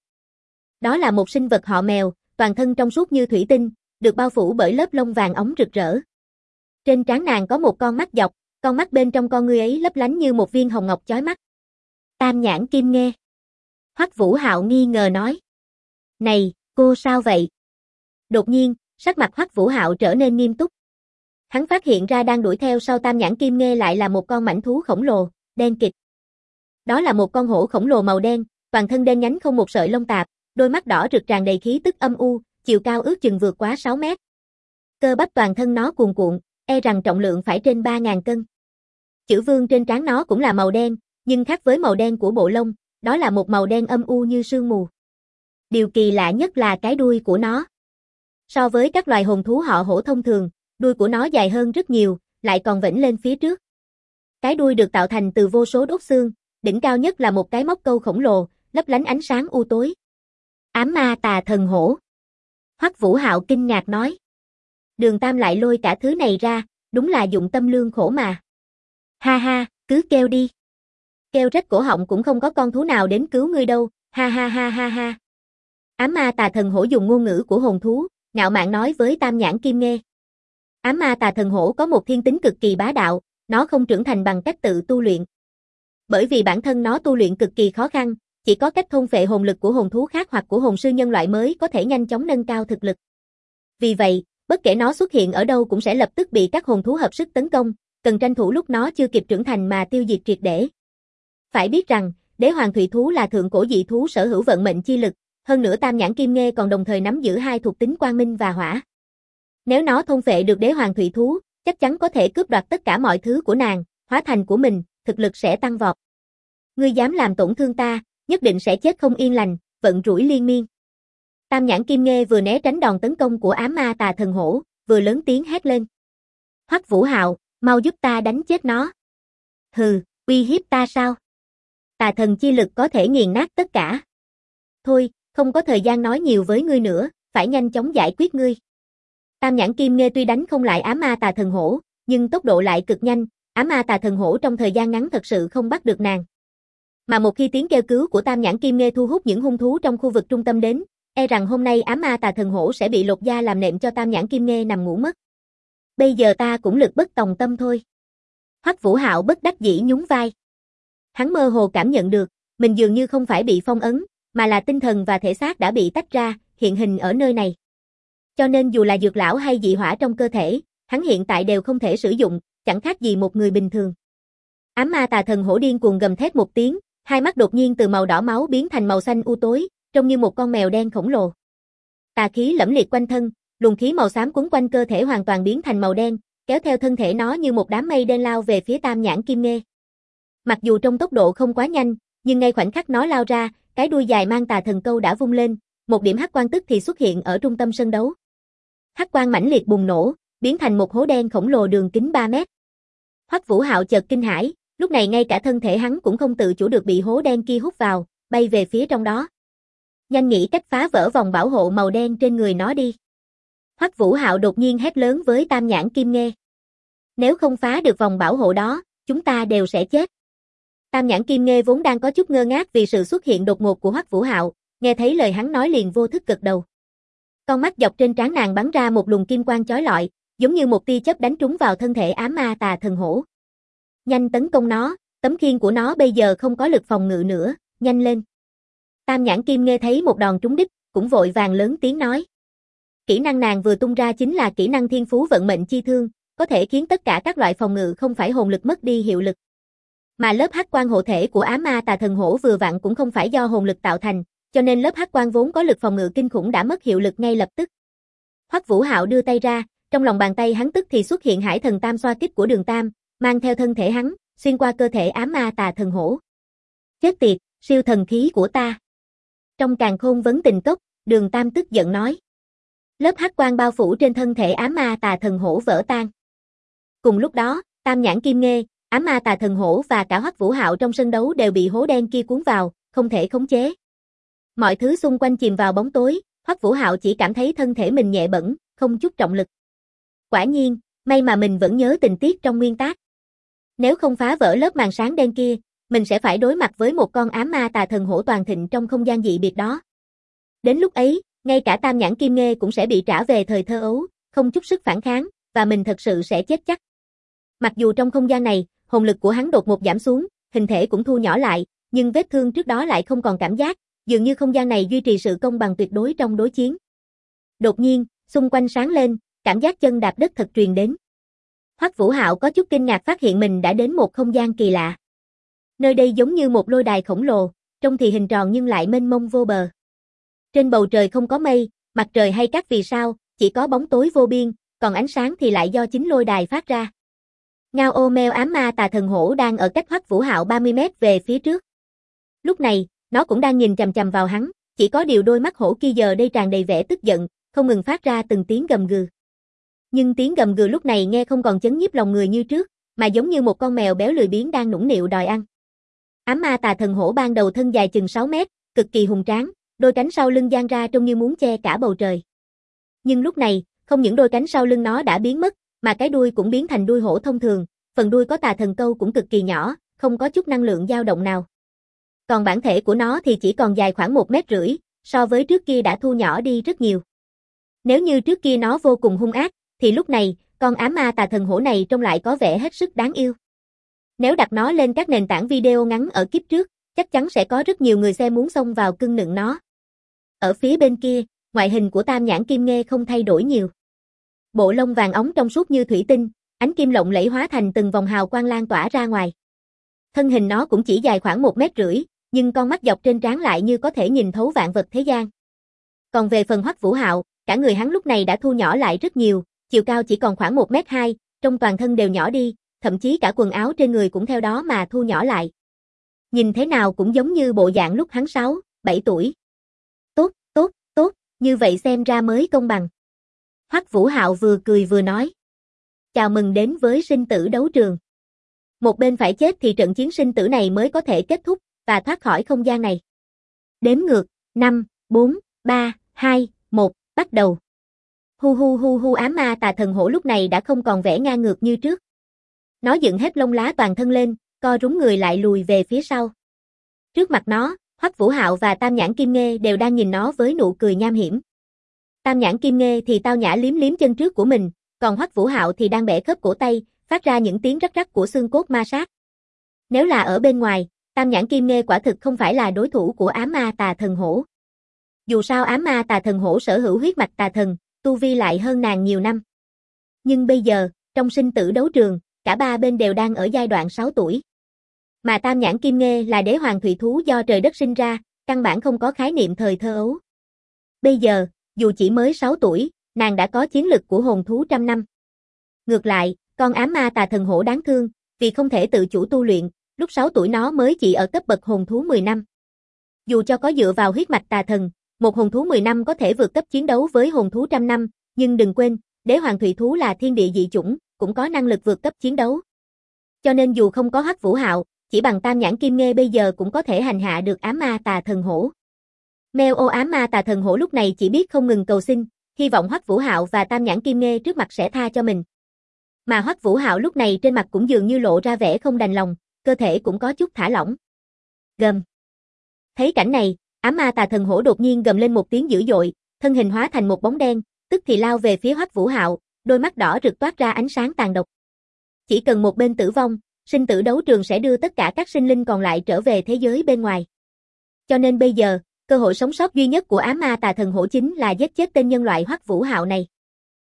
Đó là một sinh vật họ mèo, toàn thân trong suốt như thủy tinh, được bao phủ bởi lớp lông vàng óng rực rỡ. Trên trán nàng có một con mắt dọc, con mắt bên trong con ngươi ấy lấp lánh như một viên hồng ngọc chói mắt. Tam nhãn kim nghe. Hoắc Vũ Hạo nghi ngờ nói. Này, cô sao vậy? Đột nhiên, sắc mặt Hoắc Vũ Hạo trở nên nghiêm túc. Hắn phát hiện ra đang đuổi theo sau tam nhãn kim nghe lại là một con mãnh thú khổng lồ, đen kịt. Đó là một con hổ khổng lồ màu đen, toàn thân đen nhánh không một sợi lông tạp, đôi mắt đỏ rực tràn đầy khí tức âm u, chiều cao ước chừng vượt quá 6 mét. Cơ bắp toàn thân nó cuồn cuộn, e rằng trọng lượng phải trên 3.000 cân. Chữ vương trên trán nó cũng là màu đen, nhưng khác với màu đen của bộ lông, đó là một màu đen âm u như sương mù. Điều kỳ lạ nhất là cái đuôi của nó. So với các loài hồn thú họ hổ thông thường, đuôi của nó dài hơn rất nhiều, lại còn vểnh lên phía trước. Cái đuôi được tạo thành từ vô số đốt xương, đỉnh cao nhất là một cái móc câu khổng lồ, lấp lánh ánh sáng u tối. Ám ma tà thần hổ. Hoắc Vũ Hạo kinh ngạc nói. Đường Tam lại lôi cả thứ này ra, đúng là dụng tâm lương khổ mà. Ha ha, cứ kêu đi. Kêu rách cổ họng cũng không có con thú nào đến cứu ngươi đâu, ha ha ha ha ha. Ám ma tà thần hổ dùng ngôn ngữ của hồn thú, ngạo mạn nói với Tam nhãn kim nghe. Ám ma tà thần hổ có một thiên tính cực kỳ bá đạo, nó không trưởng thành bằng cách tự tu luyện. Bởi vì bản thân nó tu luyện cực kỳ khó khăn, chỉ có cách thôn phệ hồn lực của hồn thú khác hoặc của hồn sư nhân loại mới có thể nhanh chóng nâng cao thực lực. Vì vậy, bất kể nó xuất hiện ở đâu cũng sẽ lập tức bị các hồn thú hợp sức tấn công, cần tranh thủ lúc nó chưa kịp trưởng thành mà tiêu diệt triệt để. Phải biết rằng, đế hoàng thủy thú là thượng cổ dị thú sở hữu vận mệnh chi lực, hơn nữa Tam nhãn kim nghe còn đồng thời nắm giữ hai thuộc tính quang minh và hỏa. Nếu nó thôn phệ được đế hoàng thủy thú, chắc chắn có thể cướp đoạt tất cả mọi thứ của nàng, hóa thành của mình, thực lực sẽ tăng vọt. Ngươi dám làm tổn thương ta, nhất định sẽ chết không yên lành, vận rủi liên miên. Tam nhãn kim nghe vừa né tránh đòn tấn công của ám ma tà thần hổ, vừa lớn tiếng hét lên. Hoắc Vũ Hạo, mau giúp ta đánh chết nó. Hừ, uy hiếp ta sao? Tà thần chi lực có thể nghiền nát tất cả. Thôi, không có thời gian nói nhiều với ngươi nữa, phải nhanh chóng giải quyết ngươi. Tam nhãn kim nghe tuy đánh không lại ám ma tà thần hổ, nhưng tốc độ lại cực nhanh, ám ma tà thần hổ trong thời gian ngắn thật sự không bắt được nàng. Mà một khi tiếng kêu cứu của Tam nhãn kim nghe thu hút những hung thú trong khu vực trung tâm đến, e rằng hôm nay ám ma tà thần hổ sẽ bị lột da làm nệm cho Tam nhãn kim nghe nằm ngủ mất. Bây giờ ta cũng lực bất tòng tâm thôi. Hoắc Vũ Hạo bất đắc dĩ nhún vai. Hắn mơ hồ cảm nhận được, mình dường như không phải bị phong ấn, mà là tinh thần và thể xác đã bị tách ra, hiện hình ở nơi này. Cho nên dù là dược lão hay dị hỏa trong cơ thể, hắn hiện tại đều không thể sử dụng, chẳng khác gì một người bình thường. Ám ma tà thần hổ điên cuồng gầm thét một tiếng, hai mắt đột nhiên từ màu đỏ máu biến thành màu xanh u tối, trông như một con mèo đen khổng lồ. Tà khí lẫm liệt quanh thân, luồng khí màu xám quấn quanh cơ thể hoàn toàn biến thành màu đen, kéo theo thân thể nó như một đám mây đen lao về phía Tam nhãn kim nghe. Mặc dù trong tốc độ không quá nhanh, nhưng ngay khoảnh khắc nó lao ra, cái đuôi dài mang tà thần câu đã vung lên, một điểm hắc quang tức thì xuất hiện ở trung tâm sân đấu. Hắc quang mãnh liệt bùng nổ, biến thành một hố đen khổng lồ đường kính 3 mét. Hoắc Vũ Hạo chợt kinh hãi, lúc này ngay cả thân thể hắn cũng không tự chủ được bị hố đen kia hút vào, bay về phía trong đó. Nhanh nghĩ cách phá vỡ vòng bảo hộ màu đen trên người nó đi. Hoắc Vũ Hạo đột nhiên hét lớn với Tam nhãn kim nghe. Nếu không phá được vòng bảo hộ đó, chúng ta đều sẽ chết. Tam nhãn kim nghe vốn đang có chút ngơ ngác vì sự xuất hiện đột ngột của Hoắc Vũ Hạo, nghe thấy lời hắn nói liền vô thức gật đầu. Con mắt dọc trên trán nàng bắn ra một luồng kim quang chói lọi, giống như một tia chớp đánh trúng vào thân thể ám ma tà thần hổ. Nhanh tấn công nó, tấm khiên của nó bây giờ không có lực phòng ngự nữa, nhanh lên. Tam nhãn kim nghe thấy một đòn trúng đích, cũng vội vàng lớn tiếng nói. Kỹ năng nàng vừa tung ra chính là kỹ năng thiên phú vận mệnh chi thương, có thể khiến tất cả các loại phòng ngự không phải hồn lực mất đi hiệu lực. Mà lớp hắc quang hộ thể của ám ma tà thần hổ vừa vặn cũng không phải do hồn lực tạo thành, cho nên lớp hắc quang vốn có lực phòng ngự kinh khủng đã mất hiệu lực ngay lập tức. Hoắc Vũ Hạo đưa tay ra, trong lòng bàn tay hắn tức thì xuất hiện Hải Thần Tam xoa kích của Đường Tam, mang theo thân thể hắn, xuyên qua cơ thể ám ma tà thần hổ. Chết tiệt, siêu thần khí của ta. Trong càn khôn vấn tình cốc, Đường Tam tức giận nói. Lớp hắc quang bao phủ trên thân thể ám ma tà thần hổ vỡ tan. Cùng lúc đó, Tam Nhãn Kim Nghê, ám ma tà thần hổ và cả Hoắc Vũ Hạo trong sân đấu đều bị hố đen kia cuốn vào, không thể khống chế. Mọi thứ xung quanh chìm vào bóng tối, Hoắc Vũ Hạo chỉ cảm thấy thân thể mình nhẹ bẫng, không chút trọng lực. Quả nhiên, may mà mình vẫn nhớ tình tiết trong nguyên tác. Nếu không phá vỡ lớp màn sáng đen kia, mình sẽ phải đối mặt với một con ám ma tà thần hổ toàn thịnh trong không gian dị biệt đó. Đến lúc ấy, ngay cả Tam Nhãn Kim Nghê cũng sẽ bị trả về thời thơ ấu, không chút sức phản kháng, và mình thật sự sẽ chết chắc. Mặc dù trong không gian này, hồn lực của hắn đột ngột giảm xuống, hình thể cũng thu nhỏ lại, nhưng vết thương trước đó lại không còn cảm giác, dường như không gian này duy trì sự công bằng tuyệt đối trong đối chiến. Đột nhiên, xung quanh sáng lên, cảm giác chân đạp đất thật truyền đến. Hoắc Vũ Hạo có chút kinh ngạc phát hiện mình đã đến một không gian kỳ lạ. Nơi đây giống như một lôi đài khổng lồ, trông thì hình tròn nhưng lại mênh mông vô bờ. Trên bầu trời không có mây, mặt trời hay các vì sao, chỉ có bóng tối vô biên, còn ánh sáng thì lại do chính lôi đài phát ra. Ngao ô meo ám ma tà thần hổ đang ở cách Hoắc Vũ Hạo 30 mét về phía trước. Lúc này, nó cũng đang nhìn chằm chằm vào hắn, chỉ có điều đôi mắt hổ kia giờ đây tràn đầy vẻ tức giận, không ngừng phát ra từng tiếng gầm gừ. Nhưng tiếng gầm gừ lúc này nghe không còn chấn nhiếp lòng người như trước, mà giống như một con mèo béo lười biếng đang nũng nịu đòi ăn. Ám ma tà thần hổ ban đầu thân dài chừng 6 mét, cực kỳ hùng tráng, đôi cánh sau lưng dang ra trông như muốn che cả bầu trời. Nhưng lúc này, không những đôi cánh sau lưng nó đã biến mất, mà cái đuôi cũng biến thành đuôi hổ thông thường, phần đuôi có tà thần câu cũng cực kỳ nhỏ, không có chút năng lượng dao động nào. Còn bản thể của nó thì chỉ còn dài khoảng 1,5 mét, so với trước kia đã thu nhỏ đi rất nhiều. Nếu như trước kia nó vô cùng hung ác, thì lúc này, con ám ma tà thần hổ này trông lại có vẻ hết sức đáng yêu. Nếu đặt nó lên các nền tảng video ngắn ở kiếp trước, chắc chắn sẽ có rất nhiều người xem muốn xông vào cưng nựng nó. Ở phía bên kia, ngoại hình của Tam Nhãn Kim Nghê không thay đổi nhiều. Bộ lông vàng óng trong suốt như thủy tinh, ánh kim lộng lẫy hóa thành từng vòng hào quang lan tỏa ra ngoài. Thân hình nó cũng chỉ dài khoảng 1,5 mét, nhưng con mắt dọc trên trán lại như có thể nhìn thấu vạn vật thế gian. Còn về phần Hoắc Vũ Hạo, cả người hắn lúc này đã thu nhỏ lại rất nhiều, chiều cao chỉ còn khoảng 1,2 m, trong toàn thân đều nhỏ đi, thậm chí cả quần áo trên người cũng theo đó mà thu nhỏ lại. Nhìn thế nào cũng giống như bộ dạng lúc hắn 6, 7 tuổi. Tốt, như vậy xem ra mới công bằng. Hoắc Vũ Hạo vừa cười vừa nói. Chào mừng đến với sinh tử đấu trường. Một bên phải chết thì trận chiến sinh tử này mới có thể kết thúc, và thoát khỏi không gian này. Đếm ngược, 5, 4, 3, 2, 1, bắt đầu. Hu ám ma tà thần hổ lúc này đã không còn vẻ ngang ngược như trước. Nó dựng hết lông lá toàn thân lên, co rúm người lại lùi về phía sau. Trước mặt nó, Hoắc Vũ Hạo và Tam Nhãn Kim Nghê đều đang nhìn nó với nụ cười nham hiểm. Tam Nhãn Kim Nghê thì tao nhã liếm liếm chân trước của mình, còn Hoắc Vũ Hạo thì đang bẻ khớp cổ tay, phát ra những tiếng rắc rắc của xương cốt ma sát. Nếu là ở bên ngoài, Tam Nhãn Kim Nghê quả thực không phải là đối thủ của ám ma tà thần hổ. Dù sao ám ma tà thần hổ sở hữu huyết mạch tà thần, tu vi lại hơn nàng nhiều năm. Nhưng bây giờ, trong sinh tử đấu trường, cả ba bên đều đang ở giai đoạn 6 tuổi. Mà Tam Nhãn Kim Nghê là đế hoàng thủy thú do trời đất sinh ra, căn bản không có khái niệm thời thơ ấu. Bây giờ, dù chỉ mới 6 tuổi, nàng đã có chiến lực của hồn thú trăm năm. Ngược lại, con ám ma tà thần hổ đáng thương, vì không thể tự chủ tu luyện, lúc 6 tuổi nó mới chỉ ở cấp bậc hồn thú 10 năm. Dù cho có dựa vào huyết mạch tà thần, một hồn thú 10 năm có thể vượt cấp chiến đấu với hồn thú trăm năm, nhưng đừng quên, đế hoàng thủy thú là thiên địa dị chủng, cũng có năng lực vượt cấp chiến đấu. Cho nên dù không có Hoắc Vũ Hạo, chỉ bằng Tam Nhãn Kim Nghê bây giờ cũng có thể hành hạ được ám ma tà thần hổ. Meo ô ám ma tà thần hổ lúc này chỉ biết không ngừng cầu xin, hy vọng Hoắc Vũ Hạo và Tam Nhãn Kim Nghê trước mặt sẽ tha cho mình. Mà Hoắc Vũ Hạo lúc này trên mặt cũng dường như lộ ra vẻ không đành lòng, cơ thể cũng có chút thả lỏng. Gầm. Thấy cảnh này, ám ma tà thần hổ đột nhiên gầm lên một tiếng dữ dội, thân hình hóa thành một bóng đen, tức thì lao về phía Hoắc Vũ Hạo, đôi mắt đỏ rực toát ra ánh sáng tàn độc. Chỉ cần một bên tử vong, sinh tử đấu trường sẽ đưa tất cả các sinh linh còn lại trở về thế giới bên ngoài. Cho nên bây giờ, cơ hội sống sót duy nhất của ám ma tà thần hổ chính là giết chết tên nhân loại Hoắc Vũ Hạo này.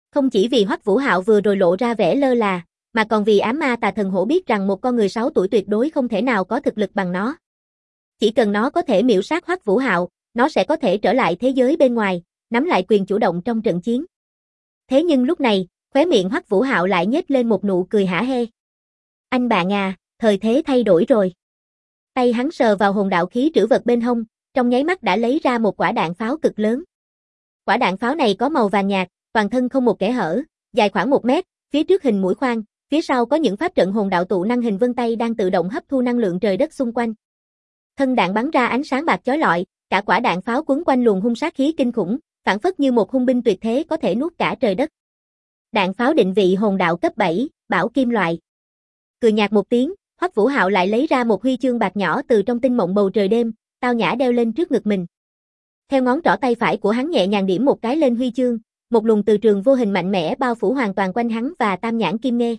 Không chỉ vì Hoắc Vũ Hạo vừa rồi lộ ra vẻ lơ là, mà còn vì ám ma tà thần hổ biết rằng một con người 6 tuổi tuyệt đối không thể nào có thực lực bằng nó. Chỉ cần nó có thể miểu sát Hoắc Vũ Hạo, nó sẽ có thể trở lại thế giới bên ngoài, nắm lại quyền chủ động trong trận chiến. Thế nhưng lúc này, khóe miệng Hoắc Vũ Hạo lại nhếch lên một nụ cười hả hê. Anh bạn à, thời thế thay đổi rồi. Tay hắn sờ vào hồn đạo khí trữ vật bên hông, trong nháy mắt đã lấy ra một quả đạn pháo cực lớn. Quả đạn pháo này có màu vàng nhạt, toàn thân không một kẽ hở, dài khoảng 1 mét, phía trước hình mũi khoan, phía sau có những pháp trận hồn đạo tụ năng hình vân tay đang tự động hấp thu năng lượng trời đất xung quanh. Thân đạn bắn ra ánh sáng bạc chói lọi, cả quả đạn pháo quấn quanh luồng hung sát khí kinh khủng, phản phất như một hung binh tuyệt thế có thể nuốt cả trời đất. Đạn pháo định vị hồn đạo cấp 7, bảo kim loại. Cười nhạt một tiếng, Hoắc Vũ Hạo lại lấy ra một huy chương bạc nhỏ từ trong tinh mộng bầu trời đêm, tao nhã đeo lên trước ngực mình. Theo ngón trỏ tay phải của hắn nhẹ nhàng điểm một cái lên huy chương, một luồng từ trường vô hình mạnh mẽ bao phủ hoàn toàn quanh hắn và tam nhãn kim nghe.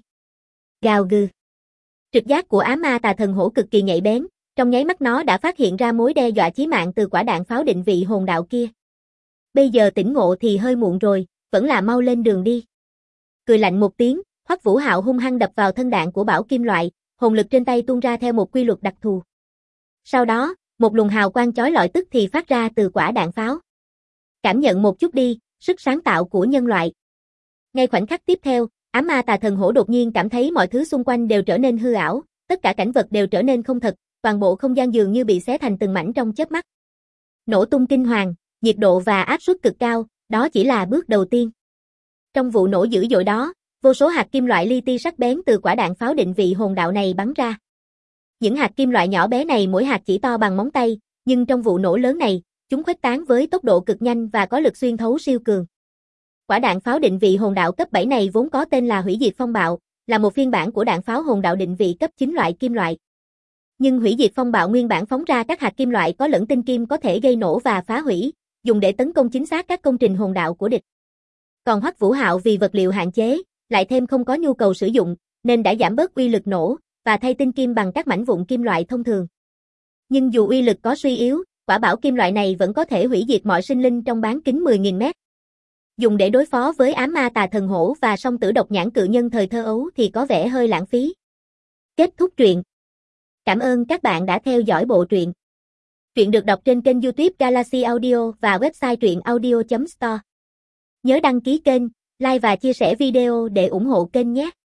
Gào gừ. Trực giác của ám ma tà thần hổ cực kỳ nhạy bén, trong nháy mắt nó đã phát hiện ra mối đe dọa chí mạng từ quả đạn pháo định vị hồn đạo kia. Bây giờ tỉnh ngộ thì hơi muộn rồi, vẫn là mau lên đường đi. Cười lạnh một tiếng, Hoắc Vũ Hạo hung hăng đập vào thân đạn của bảo kim loại, hồn lực trên tay tuôn ra theo một quy luật đặc thù. Sau đó, một luồng hào quang chói lọi tức thì phát ra từ quả đạn pháo. Cảm nhận một chút đi, sức sáng tạo của nhân loại. Ngay khoảnh khắc tiếp theo, ám ma tà thần hổ đột nhiên cảm thấy mọi thứ xung quanh đều trở nên hư ảo, tất cả cảnh vật đều trở nên không thật, toàn bộ không gian dường như bị xé thành từng mảnh trong chớp mắt. Nổ tung kinh hoàng, nhiệt độ và áp suất cực cao, đó chỉ là bước đầu tiên. Trong vụ nổ dữ dội đó, vô số hạt kim loại li ti sắc bén từ quả đạn pháo định vị hồn đạo này bắn ra. Những hạt kim loại nhỏ bé này mỗi hạt chỉ to bằng móng tay, nhưng trong vụ nổ lớn này, chúng khuếch tán với tốc độ cực nhanh và có lực xuyên thấu siêu cường. Quả đạn pháo định vị hồn đạo cấp 7 này vốn có tên là Hủy Diệt Phong Bạo, là một phiên bản của đạn pháo hồn đạo định vị cấp 9 loại kim loại. Nhưng Hủy Diệt Phong Bạo nguyên bản phóng ra các hạt kim loại có lẫn tinh kim có thể gây nổ và phá hủy, dùng để tấn công chính xác các công trình hồn đạo của địch. Còn Hoắc Vũ Hạo vì vật liệu hạn chế, lại thêm không có nhu cầu sử dụng, nên đã giảm bớt uy lực nổ và thay tinh kim bằng các mảnh vụn kim loại thông thường. Nhưng dù uy lực có suy yếu, quả bảo kim loại này vẫn có thể hủy diệt mọi sinh linh trong bán kính 10.000 mét. Dùng để đối phó với ám ma tà thần hổ và song tử độc nhãn cự nhân thời thơ ấu thì có vẻ hơi lãng phí. Kết thúc truyện. Cảm ơn các bạn đã theo dõi bộ truyện. Truyện được đọc trên kênh YouTube Galaxy Audio và website truyệnaudio.store. Nhớ đăng ký kênh, like và chia sẻ video để ủng hộ kênh nhé.